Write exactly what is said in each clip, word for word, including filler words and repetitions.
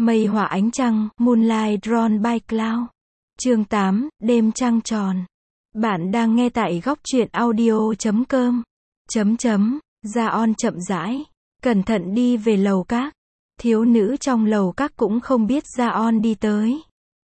Mây hòa ánh trăng, Moonlight Drawn by Cloud. Chương tám, đêm trăng tròn. Bạn đang nghe tại góc truyện audio chấm com. Chấm chấm, Gia-on chậm rãi, cẩn thận đi về lầu các. Thiếu nữ trong lầu các cũng không biết Gia-on đi tới.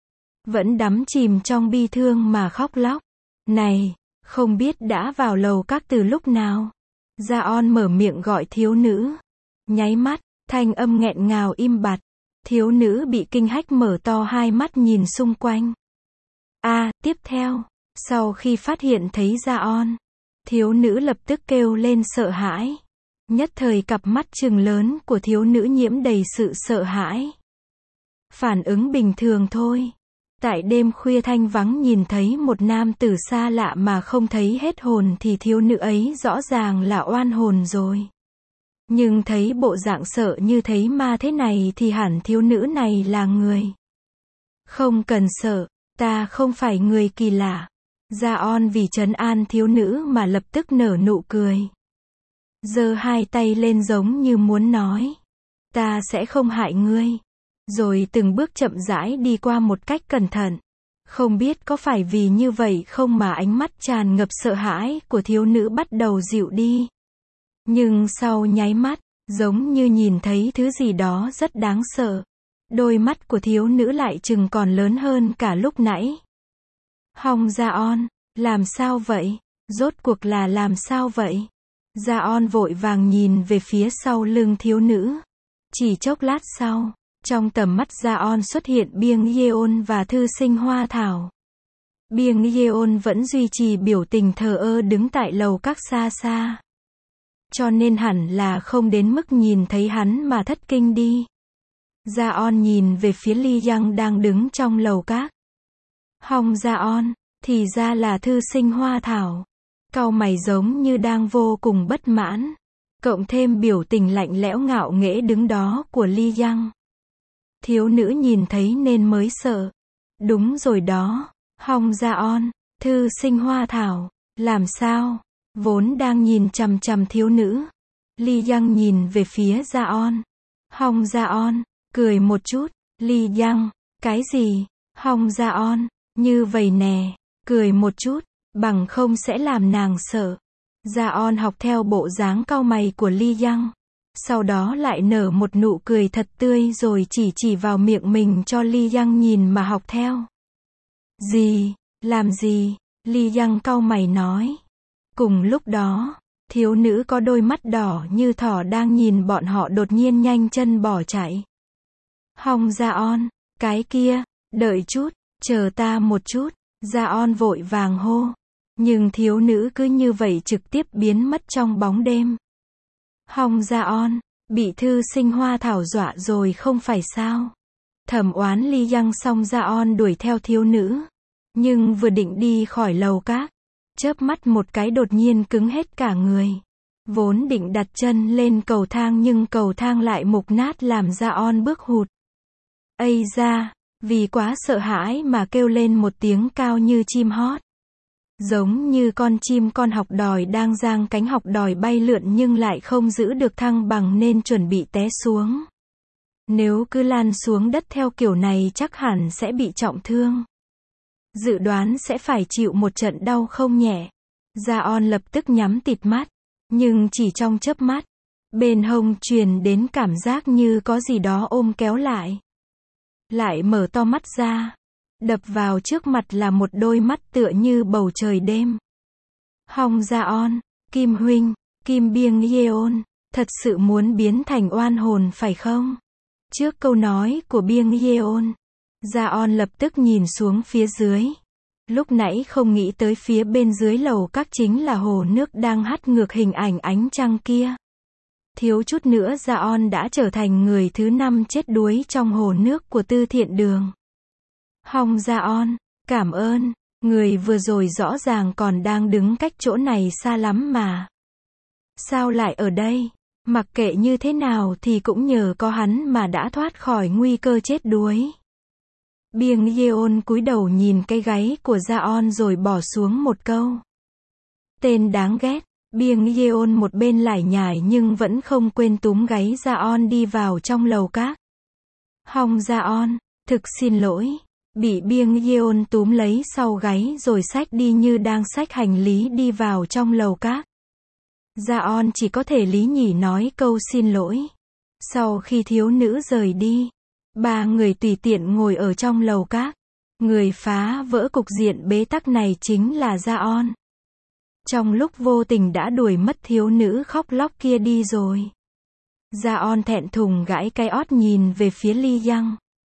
Vẫn đắm chìm trong bi thương mà khóc lóc. Này, không biết đã vào lầu các từ lúc nào. Gia-on mở miệng gọi thiếu nữ. Nháy mắt, thanh âm nghẹn ngào im bặt. Thiếu nữ bị kinh hách mở to hai mắt nhìn xung quanh. A, à, tiếp theo, sau khi phát hiện thấy Gia-on, thiếu nữ lập tức kêu lên sợ hãi. Nhất thời cặp mắt trừng lớn của thiếu nữ nhiễm đầy sự sợ hãi. Phản ứng bình thường thôi. Tại đêm khuya thanh vắng nhìn thấy một nam tử xa lạ mà không thấy hết hồn thì thiếu nữ ấy rõ ràng là oan hồn rồi. Nhưng thấy bộ dạng sợ như thấy ma thế này thì hẳn thiếu nữ này là người. Không cần sợ, ta không phải người kỳ lạ. Gia-on vì trấn an thiếu nữ mà lập tức nở nụ cười. Giơ hai tay lên giống như muốn nói. Ta sẽ không hại ngươi. Rồi từng bước chậm rãi đi qua một cách cẩn thận. Không biết có phải vì như vậy không mà ánh mắt tràn ngập sợ hãi của thiếu nữ bắt đầu dịu đi. Nhưng sau nháy mắt, giống như nhìn thấy thứ gì đó rất đáng sợ. Đôi mắt của thiếu nữ lại chừng còn lớn hơn cả lúc nãy. Hong Gia-on, làm sao vậy? Rốt cuộc là làm sao vậy? Gia-on vội vàng nhìn về phía sau lưng thiếu nữ. Chỉ chốc lát sau, trong tầm mắt Gia-on xuất hiện Biêng Yeon và thư sinh Hoa Thảo. Biêng Yeon vẫn duy trì biểu tình thờ ơ đứng tại lầu các xa xa. Cho nên hẳn là không đến mức nhìn thấy hắn mà thất kinh đi. Gia-on nhìn về phía Lee Young đang đứng trong lầu các. Hong Gia-on, thì ra là thư sinh Hoa Thảo. Cau mày giống như đang vô cùng bất mãn. Cộng thêm biểu tình lạnh lẽo ngạo nghễ đứng đó của Lee Young. Thiếu nữ nhìn thấy nên mới sợ. Đúng rồi đó, Hong Gia-on, thư sinh Hoa Thảo, làm sao? Vốn đang nhìn chằm chằm thiếu nữ. Lee Young nhìn về phía Gia-on. Hong Gia-on, cười một chút. Lee Young, cái gì? Hong Gia-on, như vậy nè, cười một chút, bằng không sẽ làm nàng sợ. Gia-on học theo bộ dáng cau mày của Lee Young. Sau đó lại nở một nụ cười thật tươi rồi chỉ chỉ vào miệng mình cho Lee Young nhìn mà học theo. Gì? Làm gì? Lee Young cau mày nói. Cùng lúc đó, thiếu nữ có đôi mắt đỏ như thỏ đang nhìn bọn họ đột nhiên nhanh chân bỏ chạy. Hong Gia-on, cái kia, đợi chút, chờ ta một chút, Gia-on vội vàng hô. Nhưng thiếu nữ cứ như vậy trực tiếp biến mất trong bóng đêm. Hong Gia-on, bị thư sinh Hoa Thảo dọa rồi không phải sao? Thẩm oán Lee Young xong Gia-on đuổi theo thiếu nữ. Nhưng vừa định đi khỏi lầu các, chớp mắt một cái đột nhiên cứng hết cả người. Vốn định đặt chân lên cầu thang nhưng cầu thang lại mục nát làm Gia-on bước hụt. Ây da, vì quá sợ hãi mà kêu lên một tiếng cao như chim hót. Giống như con chim con học đòi đang giang cánh học đòi bay lượn nhưng lại không giữ được thăng bằng nên chuẩn bị té xuống. Nếu cứ lan xuống đất theo kiểu này chắc hẳn sẽ bị trọng thương. Dự đoán sẽ phải chịu một trận đau không nhẹ. Gia-on lập tức nhắm tịt mắt. Nhưng chỉ trong chớp mắt, bên hông truyền đến cảm giác như có gì đó ôm kéo lại. Lại mở to mắt ra. Đập vào trước mặt là một đôi mắt tựa như bầu trời đêm. Hong Gia-on, Kim huynh, Kim Biêng Yeon, thật sự muốn biến thành oan hồn phải không? Trước câu nói của Biêng Yeon, Gia-on lập tức nhìn xuống phía dưới. Lúc nãy không nghĩ tới phía bên dưới lầu các chính là hồ nước đang hắt ngược hình ảnh ánh trăng kia. Thiếu chút nữa Gia-on đã trở thành người thứ năm chết đuối trong hồ nước của Tư Thiện Đường. Hong Gia-on, cảm ơn, người vừa rồi rõ ràng còn đang đứng cách chỗ này xa lắm mà. Sao lại ở đây? Mặc kệ như thế nào thì cũng nhờ có hắn mà đã thoát khỏi nguy cơ chết đuối. Biêng Yeon cúi đầu nhìn cái gáy của Gia-on rồi bỏ xuống một câu. Tên đáng ghét. Biêng Yeon một bên lải nhải nhưng vẫn không quên túm gáy Gia-on đi vào trong lầu các. Hong Jaon, thực xin lỗi. Bị Byung Yeon túm lấy sau gáy rồi xách đi như đang xách hành lý đi vào trong lầu các. Jaon chỉ có thể lý nhỉ nói câu xin lỗi. Sau khi thiếu nữ rời đi, ba người tùy tiện ngồi ở trong lầu các. Người phá vỡ cục diện bế tắc này chính là Jaon. Trong lúc vô tình đã đuổi mất thiếu nữ khóc lóc kia đi rồi. Jaon thẹn thùng gãi cái ót nhìn về phía Lee Young.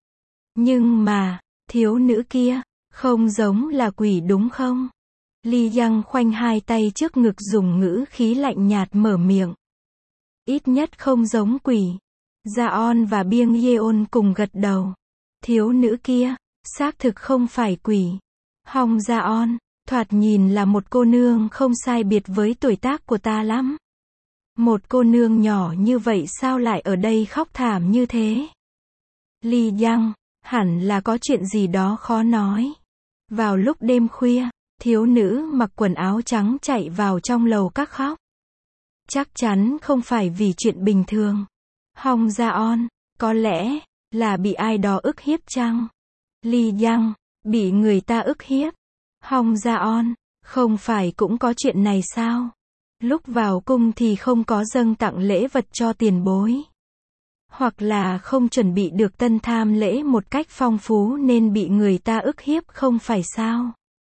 Nhưng mà, thiếu nữ kia, không giống là quỷ đúng không? Lee Young khoanh hai tay trước ngực dùng ngữ khí lạnh nhạt mở miệng. Ít nhất không giống quỷ. Jaon và Byung Yeon cùng gật đầu. Thiếu nữ kia, xác thực không phải quỷ. Hong Jaon, thoạt nhìn là một cô nương không sai biệt với tuổi tác của ta lắm. Một cô nương nhỏ như vậy sao lại ở đây khóc thảm như thế? Lee Young, hẳn là có chuyện gì đó khó nói. Vào lúc đêm khuya, thiếu nữ mặc quần áo trắng chạy vào trong lầu các khóc. Chắc chắn không phải vì chuyện bình thường. Hong Jaon, có lẽ là bị ai đó ức hiếp chăng? Lee Young, bị người ta ức hiếp. Hong Jaon, không phải cũng có chuyện này sao? Lúc vào cung thì không có dâng tặng lễ vật cho tiền bối. Hoặc là không chuẩn bị được tân tham lễ một cách phong phú nên bị người ta ức hiếp không phải sao?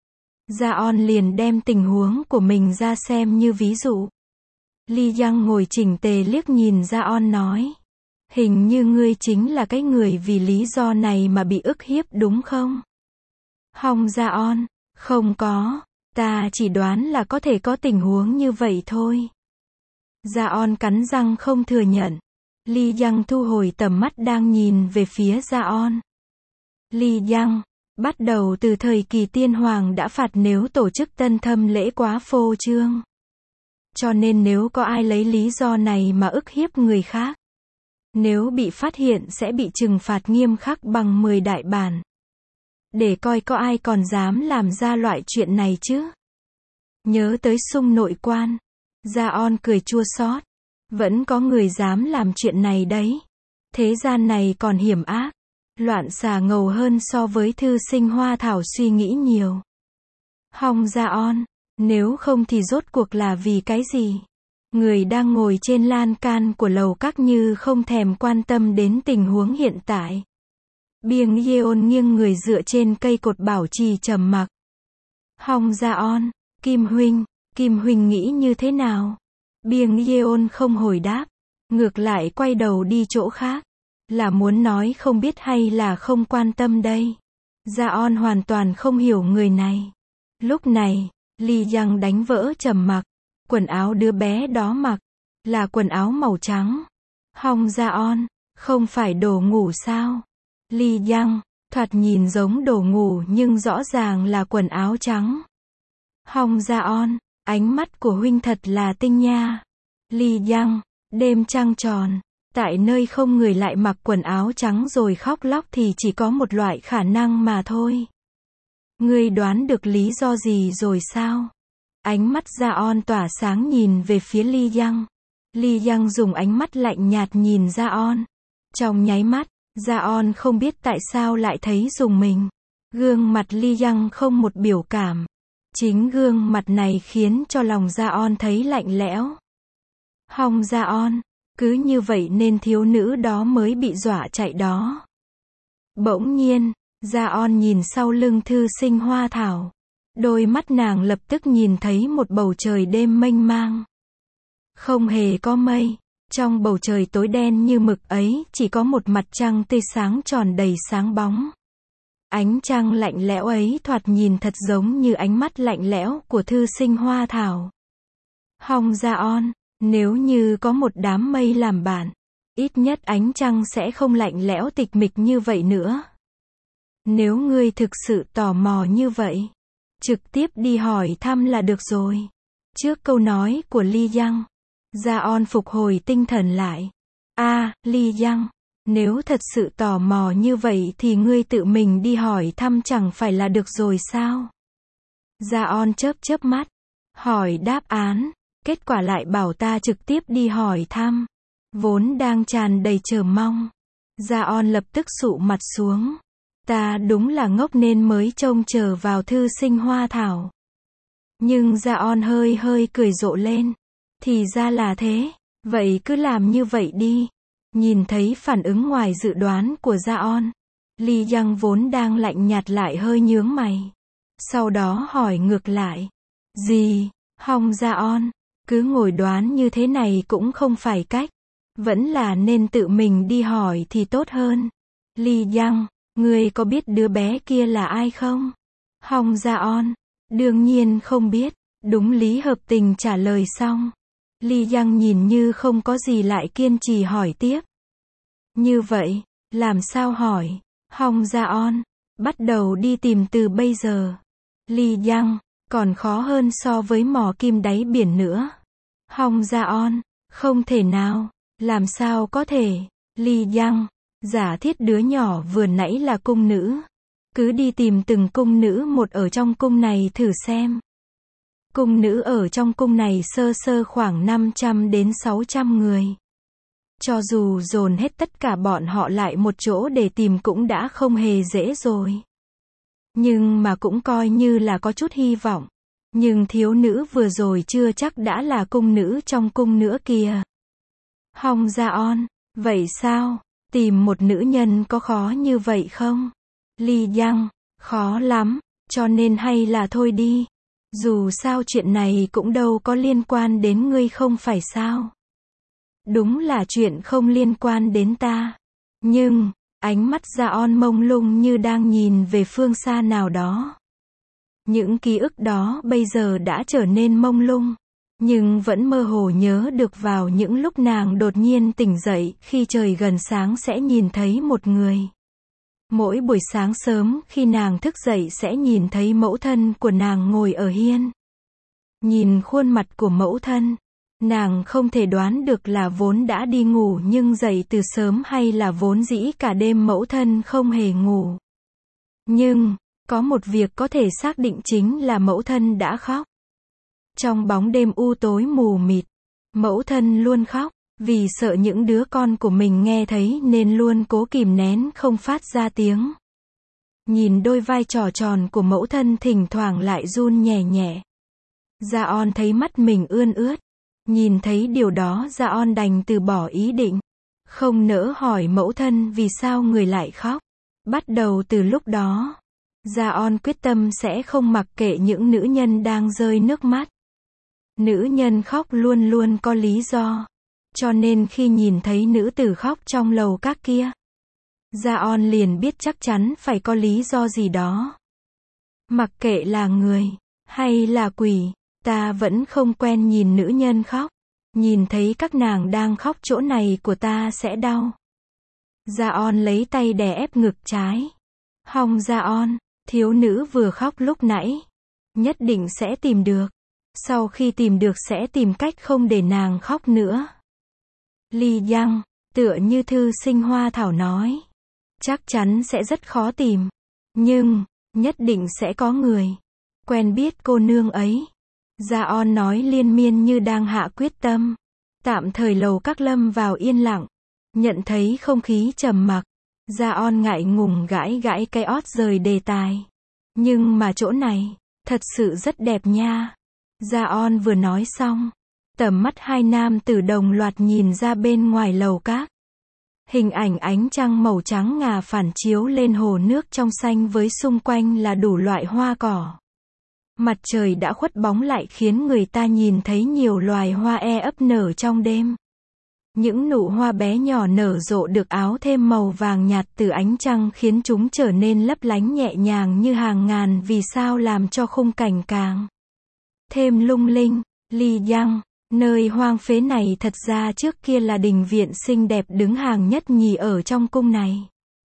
Jaon liền đem tình huống của mình ra xem như ví dụ. Lee Young ngồi chỉnh tề liếc nhìn Jaon nói. Hình như ngươi chính là cái người vì lý do này mà bị ức hiếp đúng không? Hong Jaon, không có, ta chỉ đoán là có thể có tình huống như vậy thôi. Jaon cắn răng không thừa nhận. Lee Young thu hồi tầm mắt đang nhìn về phía Jaon. Lee Young, bắt đầu từ thời kỳ tiên hoàng đã phạt nếu tổ chức tân thâm lễ quá phô trương. Cho nên nếu có ai lấy lý do này mà ức hiếp người khác, nếu bị phát hiện sẽ bị trừng phạt nghiêm khắc bằng mười đại bản. Để coi có ai còn dám làm ra loại chuyện này chứ. Nhớ tới Sung nội quan, Jaon cười chua xót. Vẫn có người dám làm chuyện này đấy. Thế gian này còn hiểm ác, loạn xà ngầu hơn so với thư sinh Hoa Thảo suy nghĩ nhiều. Hong Jaon, nếu không thì rốt cuộc là vì cái gì? Người đang ngồi trên lan can của lầu các như không thèm quan tâm đến tình huống hiện tại. Byung Yeon nghiêng người dựa trên cây cột bảo trì trầm mặc. Hong Jaon, Kim huynh, Kim huynh nghĩ như thế nào? Byung Yeon không hồi đáp, ngược lại quay đầu đi chỗ khác. Là muốn nói không biết hay là không quan tâm đây? Jaon hoàn toàn không hiểu người này. Lúc này, Lee Young đánh vỡ trầm mặc. Quần áo đứa bé đó mặc là quần áo màu trắng. Hong Jaon, không phải đồ ngủ sao? Lee Young, thoạt nhìn giống đồ ngủ nhưng rõ ràng là quần áo trắng. Hong Jaon, ánh mắt của huynh thật là tinh nha. Lee Young, đêm trăng tròn, tại nơi không người lại mặc quần áo trắng rồi khóc lóc thì chỉ có một loại khả năng mà thôi. Ngươi đoán được lý do gì rồi sao? Ánh mắt Jaon tỏa sáng nhìn về phía Lee Young. Lee Young dùng ánh mắt lạnh nhạt nhìn Jaon. Trong nháy mắt, Jaon không biết tại sao lại thấy rùng mình. Gương mặt Lee Young không một biểu cảm. Chính gương mặt này khiến cho lòng Jaon thấy lạnh lẽo. Hong Jaon, cứ như vậy nên thiếu nữ đó mới bị dọa chạy đó. Bỗng nhiên, Jaon nhìn sau lưng thư sinh Hoa Thảo. Đôi mắt nàng lập tức nhìn thấy một bầu trời đêm mênh mang. Không hề có mây. Trong bầu trời tối đen như mực ấy, chỉ có một mặt trăng tươi sáng tròn đầy sáng bóng. Ánh trăng lạnh lẽo ấy thoạt nhìn thật giống như ánh mắt lạnh lẽo của thư sinh Hoa Thảo. Hong Jaon, nếu như có một đám mây làm bạn, ít nhất ánh trăng sẽ không lạnh lẽo tịch mịch như vậy nữa. Nếu ngươi thực sự tò mò như vậy, trực tiếp đi hỏi thăm là được rồi. Trước câu nói của Lee Young, Jaon phục hồi tinh thần lại. A, à, Lee Young, nếu thật sự tò mò như vậy thì ngươi tự mình đi hỏi thăm chẳng phải là được rồi sao? Jaon chớp chớp mắt, hỏi đáp án, kết quả lại bảo ta trực tiếp đi hỏi thăm. Vốn đang tràn đầy chờ mong, Gia-on lập tức sụ mặt xuống. Ta đúng là ngốc nên mới trông chờ vào thư sinh hoa thảo. Nhưng Gia-on hơi hơi cười rộ lên. Thì ra là thế. Vậy cứ làm như vậy đi. Nhìn thấy phản ứng ngoài dự đoán của Gia-on, Li Yang vốn đang lạnh nhạt lại hơi nhướng mày. Sau đó hỏi ngược lại. Gì? Hong Gia-on, cứ ngồi đoán như thế này cũng không phải cách. Vẫn là nên tự mình đi hỏi thì tốt hơn. Li Yang, ngươi có biết đứa bé kia là ai không? Hong Gia-on, đương nhiên không biết. Đúng lý hợp tình trả lời xong. Li Yang nhìn như không có gì lại kiên trì hỏi tiếp. Như vậy, làm sao hỏi? Hong Gia-on, bắt đầu đi tìm từ bây giờ. Li Yang, còn khó hơn so với mò kim đáy biển nữa. Hong Gia-on, không thể nào, làm sao có thể? Li Yang, giả thiết đứa nhỏ vừa nãy là cung nữ. Cứ đi tìm từng cung nữ một ở trong cung này thử xem. Cung nữ ở trong cung này sơ sơ khoảng năm trăm đến sáu trăm người. Cho dù dồn hết tất cả bọn họ lại một chỗ để tìm cũng đã không hề dễ rồi. Nhưng mà cũng coi như là có chút hy vọng. Nhưng thiếu nữ vừa rồi chưa chắc đã là cung nữ trong cung nữa kìa. Hong Gia-on, vậy sao? Tìm một nữ nhân có khó như vậy không? Li Yang, khó lắm, cho nên hay là thôi đi. Dù sao chuyện này cũng đâu có liên quan đến ngươi không phải sao? Đúng là chuyện không liên quan đến ta. Nhưng, ánh mắt Gia-on mông lung như đang nhìn về phương xa nào đó. Những ký ức đó bây giờ đã trở nên mông lung. Nhưng vẫn mơ hồ nhớ được vào những lúc nàng đột nhiên tỉnh dậy khi trời gần sáng sẽ nhìn thấy một người. Mỗi buổi sáng sớm khi nàng thức dậy sẽ nhìn thấy mẫu thân của nàng ngồi ở hiên. Nhìn khuôn mặt của mẫu thân, nàng không thể đoán được là vốn đã đi ngủ nhưng dậy từ sớm hay là vốn dĩ cả đêm mẫu thân không hề ngủ. Nhưng, có một việc có thể xác định chính là mẫu thân đã khóc. Trong bóng đêm u tối mù mịt, mẫu thân luôn khóc, vì sợ những đứa con của mình nghe thấy nên luôn cố kìm nén không phát ra tiếng. Nhìn đôi vai tròn tròn của mẫu thân thỉnh thoảng lại run nhẹ nhẹ. Gia-on thấy mắt mình ươn ướt. Nhìn thấy điều đó Gia-on đành từ bỏ ý định. Không nỡ hỏi mẫu thân vì sao người lại khóc. Bắt đầu từ lúc đó, Gia-on quyết tâm sẽ không mặc kệ những nữ nhân đang rơi nước mắt. Nữ nhân khóc luôn luôn có lý do. Cho nên khi nhìn thấy nữ tử khóc trong lầu các kia, Gia-on liền biết chắc chắn phải có lý do gì đó. Mặc kệ là người, hay là quỷ, ta vẫn không quen nhìn nữ nhân khóc. Nhìn thấy các nàng đang khóc chỗ này của ta sẽ đau. Gia-on lấy tay đè ép ngực trái. Hong Gia-on, thiếu nữ vừa khóc lúc nãy. Nhất định sẽ tìm được. Sau khi tìm được sẽ tìm cách không để nàng khóc nữa. Li Yang, tựa như thư sinh hoa thảo nói. Chắc chắn sẽ rất khó tìm. Nhưng, nhất định sẽ có người quen biết cô nương ấy. Gia-on nói liên miên như đang hạ quyết tâm. Tạm thời lầu các lâm vào yên lặng. Nhận thấy không khí trầm mặc. Gia-on ngại ngùng gãi gãi cái ót rời đề tài. Nhưng mà chỗ này, thật sự rất đẹp nha. Gia-on vừa nói xong. Tầm mắt hai nam tử đồng loạt nhìn ra bên ngoài lầu các. Hình ảnh ánh trăng màu trắng ngà phản chiếu lên hồ nước trong xanh với xung quanh là đủ loại hoa cỏ. Mặt trời đã khuất bóng lại khiến người ta nhìn thấy nhiều loài hoa e ấp nở trong đêm. Những nụ hoa bé nhỏ nở rộ được áo thêm màu vàng nhạt từ ánh trăng khiến chúng trở nên lấp lánh nhẹ nhàng như hàng ngàn vì sao làm cho khung cảnh càng thêm lung linh. Li Yang, nơi hoang phế này thật ra trước kia là đình viện xinh đẹp đứng hàng nhất nhì ở trong cung này.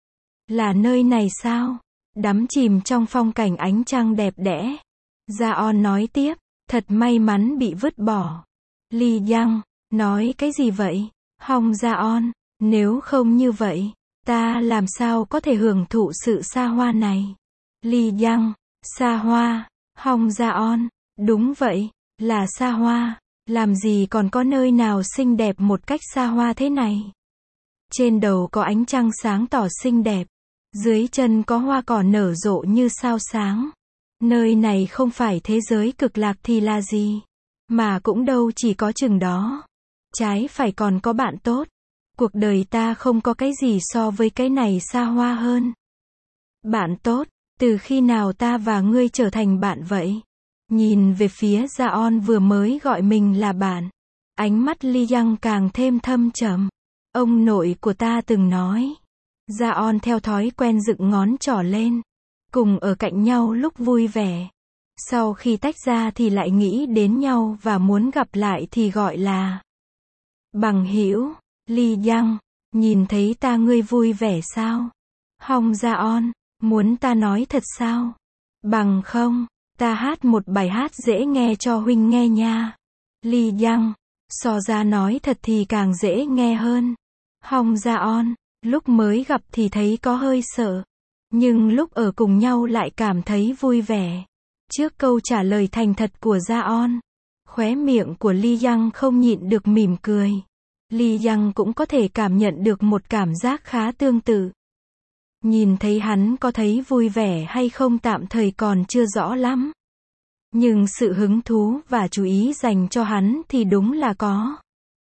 Là nơi này sao? Đắm chìm trong phong cảnh ánh trăng đẹp đẽ. Gia-on nói tiếp, thật may mắn bị vứt bỏ. Li Yang, nói cái gì vậy? Hong Gia-on, nếu không như vậy, ta làm sao có thể hưởng thụ sự xa hoa này? Li Yang, xa hoa. Hong Gia-on, đúng vậy, là xa hoa. Làm gì còn có nơi nào xinh đẹp một cách xa hoa thế này? Trên đầu có ánh trăng sáng tỏ xinh đẹp. Dưới chân có hoa cỏ nở rộ như sao sáng. Nơi này không phải thế giới cực lạc thì là gì? Mà cũng đâu chỉ có chừng đó. Trái phải còn có bạn tốt. Cuộc đời ta không có cái gì so với cái này xa hoa hơn. Bạn tốt, từ khi nào ta và ngươi trở thành bạn vậy? Nhìn về phía Jaon vừa mới gọi mình là bạn. Ánh mắt Lee Young càng thêm thâm trầm. Ông nội của ta từng nói. Jaon theo thói quen dựng ngón trỏ lên. Cùng ở cạnh nhau lúc vui vẻ. Sau khi tách ra thì lại nghĩ đến nhau và muốn gặp lại thì gọi là bằng hữu. Lee Young, nhìn thấy ta ngươi vui vẻ sao? Hong Jaon, muốn ta nói thật sao? Bằng không, ta hát một bài hát dễ nghe cho huynh nghe nha. Lee Young, so ra nói thật thì càng dễ nghe hơn. Hong Jaon, lúc mới gặp thì thấy có hơi sợ. Nhưng lúc ở cùng nhau lại cảm thấy vui vẻ. Trước câu trả lời thành thật của Jaon, khóe miệng của Lee Young không nhịn được mỉm cười. Lee Young cũng có thể cảm nhận được một cảm giác khá tương tự. Nhìn thấy hắn có thấy vui vẻ hay không tạm thời còn chưa rõ lắm. Nhưng sự hứng thú và chú ý dành cho hắn thì đúng là có.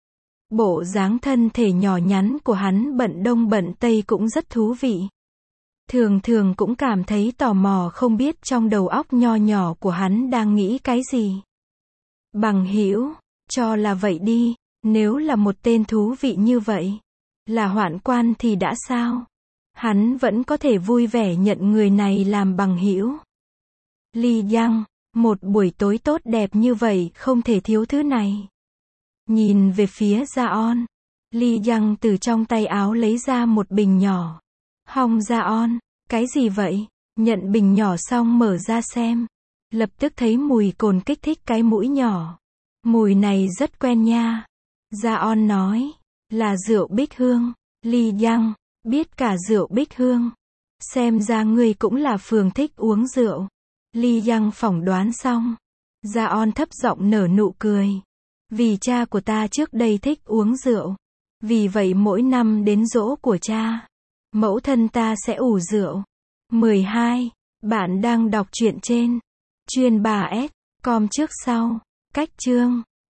Bộ dáng thân thể nhỏ nhắn của hắn bận đông bận tây cũng rất thú vị. Thường thường cũng cảm thấy tò mò không biết trong đầu óc nho nhỏ của hắn đang nghĩ cái gì. Bằng hữu, cho là vậy đi, nếu là một tên thú vị như vậy, là hoạn quan thì đã sao? Hắn vẫn có thể vui vẻ nhận người này làm bằng hữu. Lee Young, một buổi tối tốt đẹp như vậy không thể thiếu thứ này. Nhìn về phía Jaon, Lee Young từ trong tay áo lấy ra một bình nhỏ. Hong Jaon, cái gì vậy? Nhận bình nhỏ xong mở ra xem. Lập tức thấy mùi cồn kích thích cái mũi nhỏ. Mùi này rất quen nha. Jaon nói, là rượu Bích Hương. Lee Young, biết cả rượu Bích Hương. Xem ra ngươi cũng là phường thích uống rượu. Lee Young phỏng đoán xong. Jaon thấp giọng nở nụ cười. Vì cha của ta trước đây thích uống rượu. Vì vậy mỗi năm đến giỗ của cha, mẫu thân ta sẽ ủ rượu. mười hai. Bạn đang đọc truyện trên chuyên bà S. com trước sau. Cách chương